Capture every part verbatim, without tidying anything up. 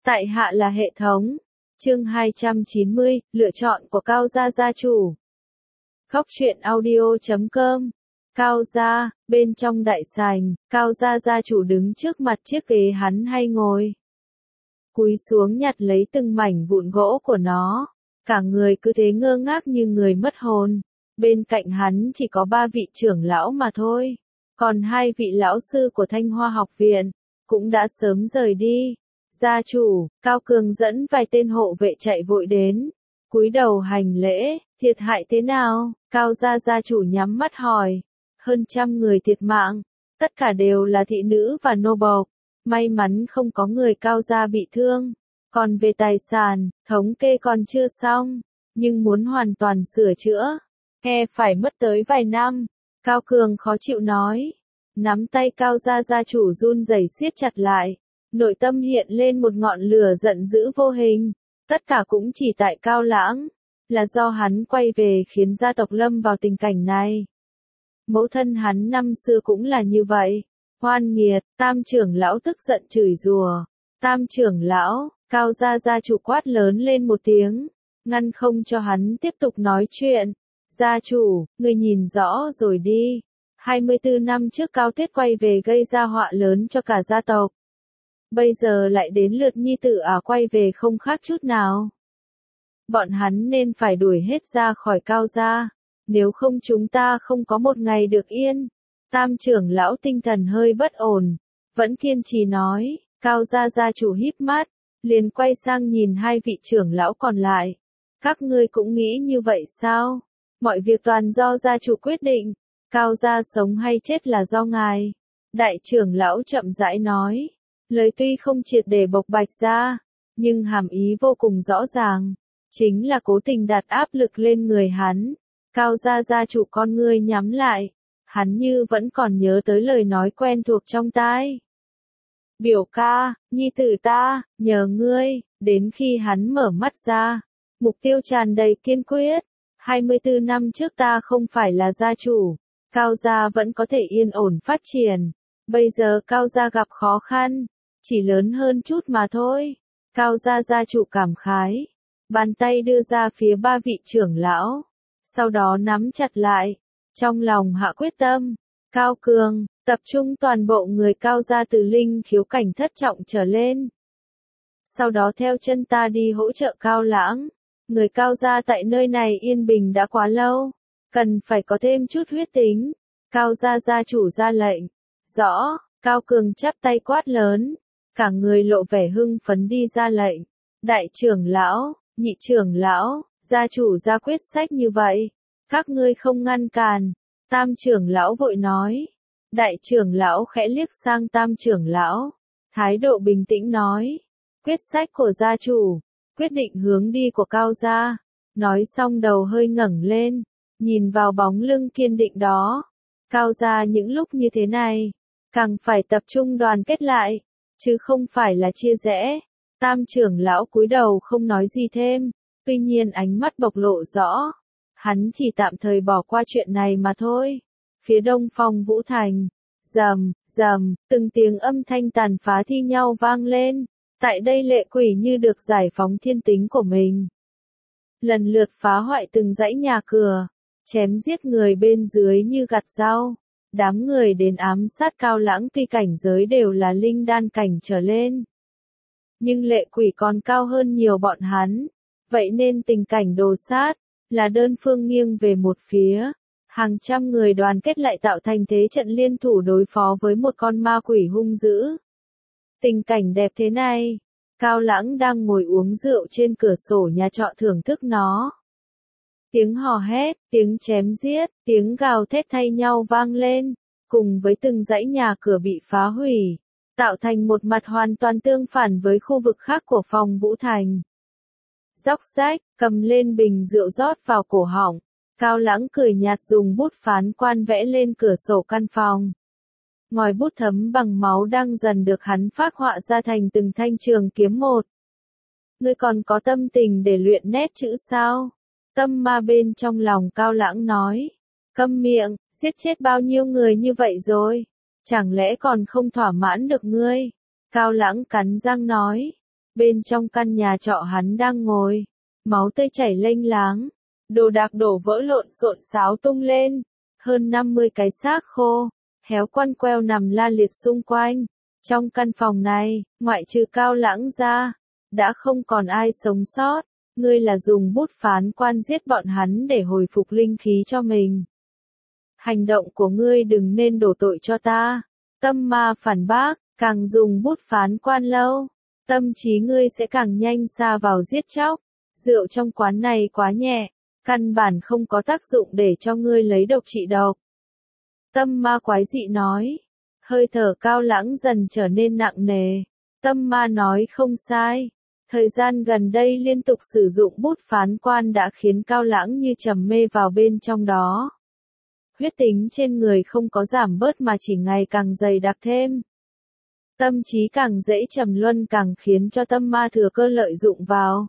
Tại hạ là hệ thống. Chương hai trăm chín mươi, lựa chọn của Cao gia gia chủ. Khóc chuyện audio chấm com. Cao gia, bên trong đại sảnh, Cao gia gia chủ đứng trước mặt chiếc ghế hắn hay ngồi. Cúi xuống nhặt lấy từng mảnh vụn gỗ của nó. Cả người cứ thế ngơ ngác như người mất hồn. Bên cạnh hắn chỉ có ba vị trưởng lão mà thôi. Còn hai vị lão sư của Thanh Hoa học viện, cũng đã sớm rời đi. Gia chủ, Cao Cường dẫn vài tên hộ vệ chạy vội đến. Cúi đầu hành lễ, thiệt hại thế nào? Cao gia gia chủ nhắm mắt hỏi. Hơn trăm người thiệt mạng, tất cả đều là thị nữ và nô bộc. May mắn không có người Cao gia bị thương. Còn về tài sản, thống kê còn chưa xong, nhưng muốn hoàn toàn sửa chữa, e phải mất tới vài năm. Cao Cường khó chịu nói. Nắm tay Cao gia gia chủ run rẩy siết chặt lại. Nội tâm hiện lên một ngọn lửa giận dữ vô hình. Tất cả cũng chỉ tại Cao Lãng. Là do hắn quay về khiến gia tộc lâm vào tình cảnh này. Mẫu thân hắn năm xưa cũng là như vậy. Hoan nghiệt, Tam trưởng lão tức giận chửi rủa. Tam trưởng lão, Cao gia gia chủ quát lớn lên một tiếng. Ngăn không cho hắn tiếp tục nói chuyện. Gia chủ, người nhìn rõ rồi đi. hai mươi tư năm trước Cao Tuyết quay về gây ra họa lớn cho cả gia tộc. Bây giờ lại đến lượt nhi tử à quay về không khác chút nào. Bọn hắn nên phải đuổi hết ra khỏi Cao gia. Nếu không chúng ta không có một ngày được yên. Tam trưởng lão tinh thần hơi bất ổn. Vẫn kiên trì nói. Cao gia gia chủ híp mắt. Liền quay sang nhìn hai vị trưởng lão còn lại. Các ngươi cũng nghĩ như vậy sao? Mọi việc toàn do gia chủ quyết định. Cao gia sống hay chết là do ngài. Đại trưởng lão chậm rãi nói. Lời tuy không triệt để bộc bạch ra, nhưng hàm ý vô cùng rõ ràng. Chính là cố tình đặt áp lực lên người hắn. Cao gia gia chủ con ngươi nhắm lại. Hắn như vẫn còn nhớ tới lời nói quen thuộc trong tai. Biểu ca, nhi tử ta, nhờ ngươi. Đến khi hắn mở mắt ra, mục tiêu tràn đầy kiên quyết. hai mươi tư năm trước ta không phải là gia chủ. Cao gia vẫn có thể yên ổn phát triển. Bây giờ Cao gia gặp khó khăn. Chỉ lớn hơn chút mà thôi. Cao gia gia chủ cảm khái. Bàn tay đưa ra phía ba vị trưởng lão. Sau đó nắm chặt lại. Trong lòng hạ quyết tâm. Cao Cường, tập trung toàn bộ người Cao gia từ linh khiếu cảnh thất trọng trở lên. Sau đó theo chân ta đi hỗ trợ Cao Lãng. Người Cao gia tại nơi này yên bình đã quá lâu. Cần phải có thêm chút huyết tính. Cao gia gia chủ ra lệnh. Rõ, Cao Cường chắp tay quát lớn. Cả người lộ vẻ hưng phấn đi ra lệnh. Đại trưởng lão, nhị trưởng lão, gia chủ ra quyết sách như vậy. Các ngươi không ngăn cản. Tam trưởng lão vội nói. Đại trưởng lão khẽ liếc sang tam trưởng lão. Thái độ bình tĩnh nói. Quyết sách của gia chủ. Quyết định hướng đi của Cao gia. Nói xong đầu hơi ngẩng lên. Nhìn vào bóng lưng kiên định đó. Cao gia những lúc như thế này. Càng phải tập trung đoàn kết lại. Chứ không phải là chia rẽ. Tam trưởng lão cúi đầu không nói gì thêm. Tuy nhiên ánh mắt bộc lộ rõ. Hắn chỉ tạm thời bỏ qua chuyện này mà thôi. Phía đông Phong Vũ Thành. Rầm, rầm, từng tiếng âm thanh tàn phá thi nhau vang lên. Tại đây lệ quỷ như được giải phóng thiên tính của mình. Lần lượt phá hoại từng dãy nhà cửa. Chém giết người bên dưới như gặt rau. Đám người đến ám sát Cao Lãng tuy cảnh giới đều là linh đan cảnh trở lên. Nhưng lệ quỷ còn cao hơn nhiều bọn hắn. Vậy nên tình cảnh đồ sát, là đơn phương nghiêng về một phía. Hàng trăm người đoàn kết lại tạo thành thế trận liên thủ đối phó với một con ma quỷ hung dữ. Tình cảnh đẹp thế này, Cao Lãng đang ngồi uống rượu trên cửa sổ nhà trọ thưởng thức nó. Tiếng hò hét, tiếng chém giết, tiếng gào thét thay nhau vang lên, cùng với từng dãy nhà cửa bị phá hủy, tạo thành một mặt hoàn toàn tương phản với khu vực khác của Phong Vũ Thành. Dốc rách, cầm lên bình rượu rót vào cổ họng, Cao Lãng cười nhạt dùng bút phán quan vẽ lên cửa sổ căn phòng. Ngòi bút thấm bằng máu đang dần được hắn phác họa ra thành từng thanh trường kiếm một. Ngươi còn có tâm tình để luyện nét chữ sao? Tâm ma bên trong lòng Cao Lãng nói. Câm miệng, giết chết bao nhiêu người như vậy rồi? Chẳng lẽ còn không thỏa mãn được ngươi? Cao Lãng cắn răng nói. Bên trong căn nhà trọ hắn đang ngồi, máu tươi chảy lênh láng, đồ đạc đổ vỡ lộn xộn xáo tung lên, hơn năm mươi cái xác khô, héo quăn queo nằm la liệt xung quanh. Trong căn phòng này, ngoại trừ Cao Lãng ra, đã không còn ai sống sót. Ngươi là dùng bút phán quan giết bọn hắn để hồi phục linh khí cho mình. Hành động của ngươi đừng nên đổ tội cho ta. Tâm ma phản bác, càng dùng bút phán quan lâu, tâm trí ngươi sẽ càng nhanh sa vào giết chóc. Rượu trong quán này quá nhẹ, căn bản không có tác dụng để cho ngươi lấy độc trị độc. Tâm ma quái dị nói. Hơi thở Cao Lãng dần trở nên nặng nề. Tâm ma nói không sai. Thời gian gần đây liên tục sử dụng bút phán quan đã khiến Cao Lãng như trầm mê vào bên trong đó. Huyết tính trên người không có giảm bớt mà chỉ ngày càng dày đặc thêm. Tâm trí càng dễ trầm luân càng khiến cho tâm ma thừa cơ lợi dụng vào.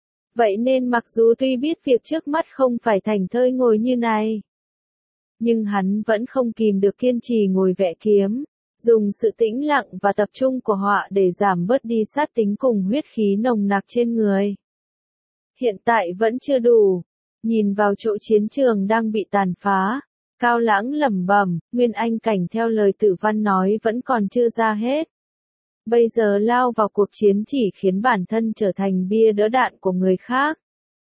Vậy nên mặc dù tuy biết việc trước mắt không phải thành thơi ngồi như này, nhưng hắn vẫn không kìm được kiên trì ngồi vẽ kiếm, dùng sự tĩnh lặng và tập trung của họa để giảm bớt đi sát tính cùng huyết khí nồng nặc trên người. Hiện tại vẫn chưa đủ, nhìn vào chỗ chiến trường đang bị tàn phá, Cao Lãng lẩm bẩm, nguyên anh cảnh theo lời Tử Văn nói vẫn còn chưa ra hết. Bây giờ lao vào cuộc chiến chỉ khiến bản thân trở thành bia đỡ đạn của người khác.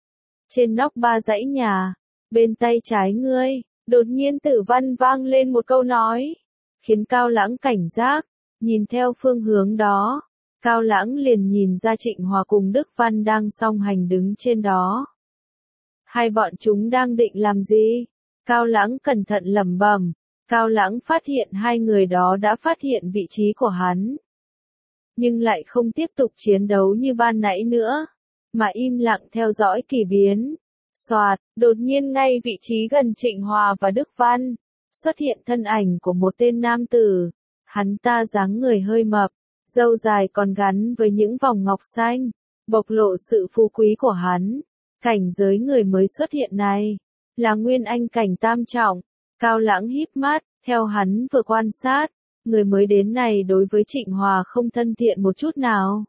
Trên nóc ba dãy nhà, bên tay trái ngươi, đột nhiên Tử Văn vang lên một câu nói, khiến Cao Lãng cảnh giác, nhìn theo phương hướng đó. Cao Lãng liền nhìn ra Trịnh Hòa cùng Đức Văn đang song hành đứng trên đó. Hai bọn chúng đang định làm gì? Cao Lãng cẩn thận lẩm bẩm. Cao Lãng phát hiện hai người đó đã phát hiện vị trí của hắn, nhưng lại không tiếp tục chiến đấu như ban nãy nữa, mà im lặng theo dõi kỳ biến. Soạt, đột nhiên ngay vị trí gần Trịnh Hòa và Đức Văn, xuất hiện thân ảnh của một tên nam tử. Hắn ta dáng người hơi mập, râu dài còn gắn với những vòng ngọc xanh, bộc lộ sự phú quý của hắn. Cảnh giới người mới xuất hiện này là nguyên anh cảnh tam trọng. Cao Lãng híp mắt, theo hắn vừa quan sát, người mới đến này đối với Trịnh Hòa không thân thiện một chút nào.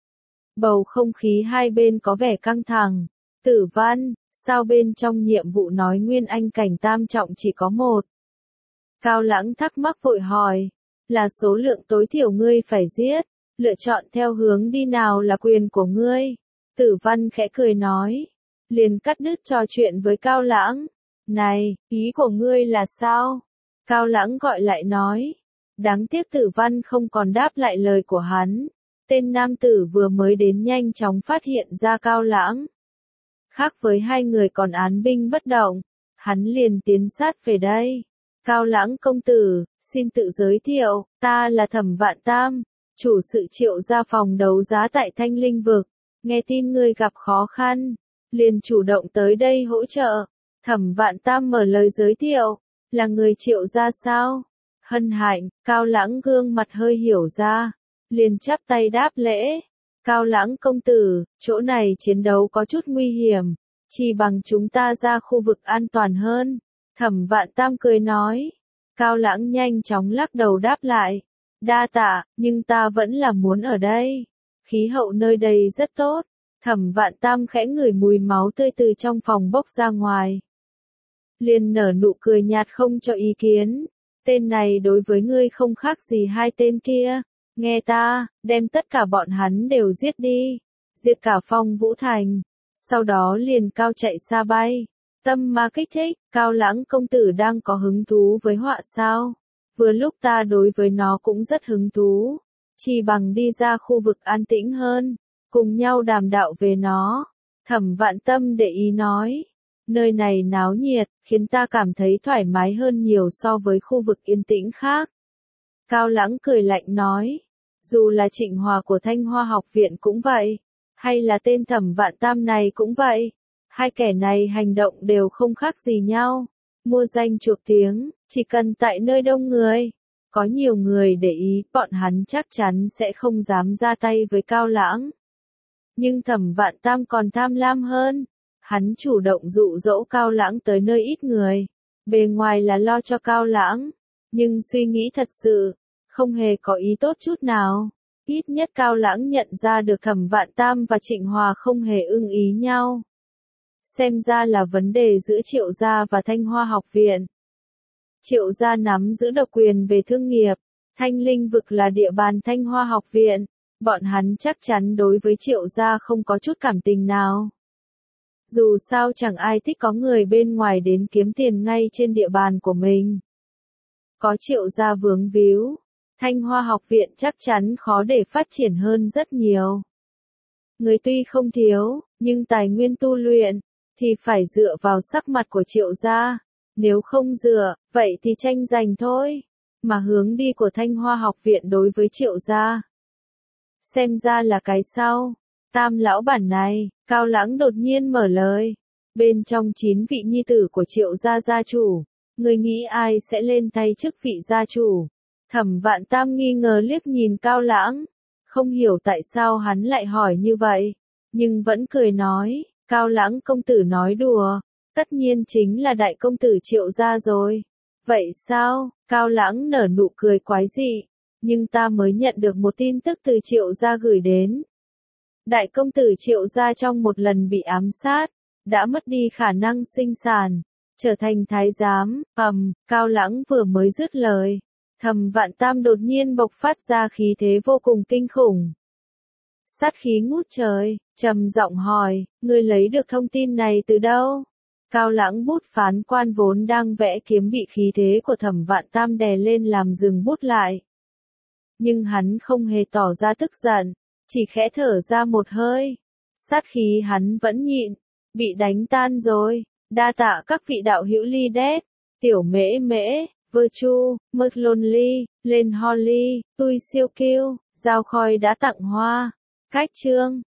Bầu không khí hai bên có vẻ căng thẳng. Tử Văn, sao bên trong nhiệm vụ nói nguyên anh cảnh tam trọng chỉ có một? Cao Lãng thắc mắc vội hỏi, là số lượng tối thiểu ngươi phải giết, lựa chọn theo hướng đi nào là quyền của ngươi. Tử Văn khẽ cười nói, liền cắt đứt trò chuyện với Cao Lãng. Này, ý của ngươi là sao? Cao Lãng gọi lại nói. Đáng tiếc Tử Văn không còn đáp lại lời của hắn. Tên nam tử vừa mới đến nhanh chóng phát hiện ra Cao Lãng. Khác với hai người còn án binh bất động, hắn liền tiến sát về đây. Cao Lãng công tử, xin tự giới thiệu, ta là Thẩm Vạn Tam, chủ sự Triệu gia phòng đấu giá tại Thanh Linh Vực. Nghe tin ngươi gặp khó khăn, liền chủ động tới đây hỗ trợ. Thẩm Vạn Tam mở lời giới thiệu, là người Triệu gia sao? Hân hạnh. Cao Lãng gương mặt hơi hiểu ra, liền chắp tay đáp lễ. Cao Lãng công tử, chỗ này chiến đấu có chút nguy hiểm, chỉ bằng chúng ta ra khu vực an toàn hơn. Thẩm Vạn Tam cười nói. Cao Lãng nhanh chóng lắc đầu đáp lại, đa tạ, nhưng ta vẫn là muốn ở đây. Khí hậu nơi đây rất tốt. Thẩm Vạn Tam khẽ ngửi mùi máu tươi từ trong phòng bốc ra ngoài, liền nở nụ cười nhạt không cho ý kiến. Tên này đối với ngươi không khác gì hai tên kia. Nghe ta, đem tất cả bọn hắn đều giết đi. Diệt cả Phong Vũ Thành. Sau đó liền cao chạy xa bay. Tâm ma kích thích, Cao Lãng công tử đang có hứng thú với họa sao? Vừa lúc ta đối với nó cũng rất hứng thú. Chỉ bằng đi ra khu vực an tĩnh hơn, cùng nhau đàm đạo về nó. Thẩm Vạn Tâm để ý nói. Nơi này náo nhiệt, khiến ta cảm thấy thoải mái hơn nhiều so với khu vực yên tĩnh khác. Cao Lãng cười lạnh nói. Dù là Trịnh Hòa của Thanh Hoa học viện cũng vậy, hay là tên Thẩm Vạn Tam này cũng vậy. Hai kẻ này hành động đều không khác gì nhau. Mua danh chuộc tiếng, chỉ cần tại nơi đông người, có nhiều người để ý, bọn hắn chắc chắn sẽ không dám ra tay với Cao Lãng. Nhưng Thẩm Vạn Tam còn tham lam hơn. Hắn chủ động dụ dỗ Cao Lãng tới nơi ít người. Bề ngoài là lo cho Cao Lãng, nhưng suy nghĩ thật sự, không hề có ý tốt chút nào. Ít nhất Cao Lãng nhận ra được Thẩm Vạn Tam và Trịnh Hòa không hề ưng ý nhau. Xem ra là vấn đề giữa Triệu gia và Thanh Hoa học viện. Triệu gia nắm giữ độc quyền về thương nghiệp, Thanh Linh vực là địa bàn Thanh Hoa học viện, bọn hắn chắc chắn đối với Triệu gia không có chút cảm tình nào. Dù sao chẳng ai thích có người bên ngoài đến kiếm tiền ngay trên địa bàn của mình. Có Triệu gia vướng víu, Thanh Hoa học viện chắc chắn khó để phát triển hơn rất nhiều. Người tuy không thiếu, nhưng tài nguyên tu luyện, thì phải dựa vào sắc mặt của Triệu gia. Nếu không dựa, vậy thì tranh giành thôi. Mà hướng đi của Thanh Hoa học viện đối với Triệu gia, xem ra là cái sau. Tam lão bản này, Cao Lãng đột nhiên mở lời. Bên trong chín vị nhi tử của Triệu gia gia chủ, người nghĩ ai sẽ lên thay chức vị gia chủ? Thẩm Vạn Tam nghi ngờ liếc nhìn Cao Lãng, không hiểu tại sao hắn lại hỏi như vậy, nhưng vẫn cười nói, Cao Lãng công tử nói đùa, tất nhiên chính là đại công tử Triệu gia rồi. Vậy sao? Cao Lãng nở nụ cười quái dị, nhưng ta mới nhận được một tin tức từ Triệu gia gửi đến. Đại công tử Triệu gia trong một lần bị ám sát, đã mất đi khả năng sinh sản, trở thành thái giám. Ầm, Cao Lãng vừa mới dứt lời, Thẩm Vạn Tam đột nhiên bộc phát ra khí thế vô cùng kinh khủng. Sát khí ngút trời, trầm giọng hỏi, ngươi lấy được thông tin này từ đâu? Cao Lãng bút phán quan vốn đang vẽ kiếm bị khí thế của Thẩm Vạn Tam đè lên làm dừng bút lại. Nhưng hắn không hề tỏ ra tức giận, chỉ khẽ thở ra một hơi. Sát khí hắn vẫn nhịn, bị đánh tan rồi. Đa tạ các vị đạo hữu Ly Đét, Tiểu Mễ Mễ, Virtu, Mật Lonely, Lên Holly, Tui Siêu Kiêu, Giao Khoi đã tặng hoa. Cách chương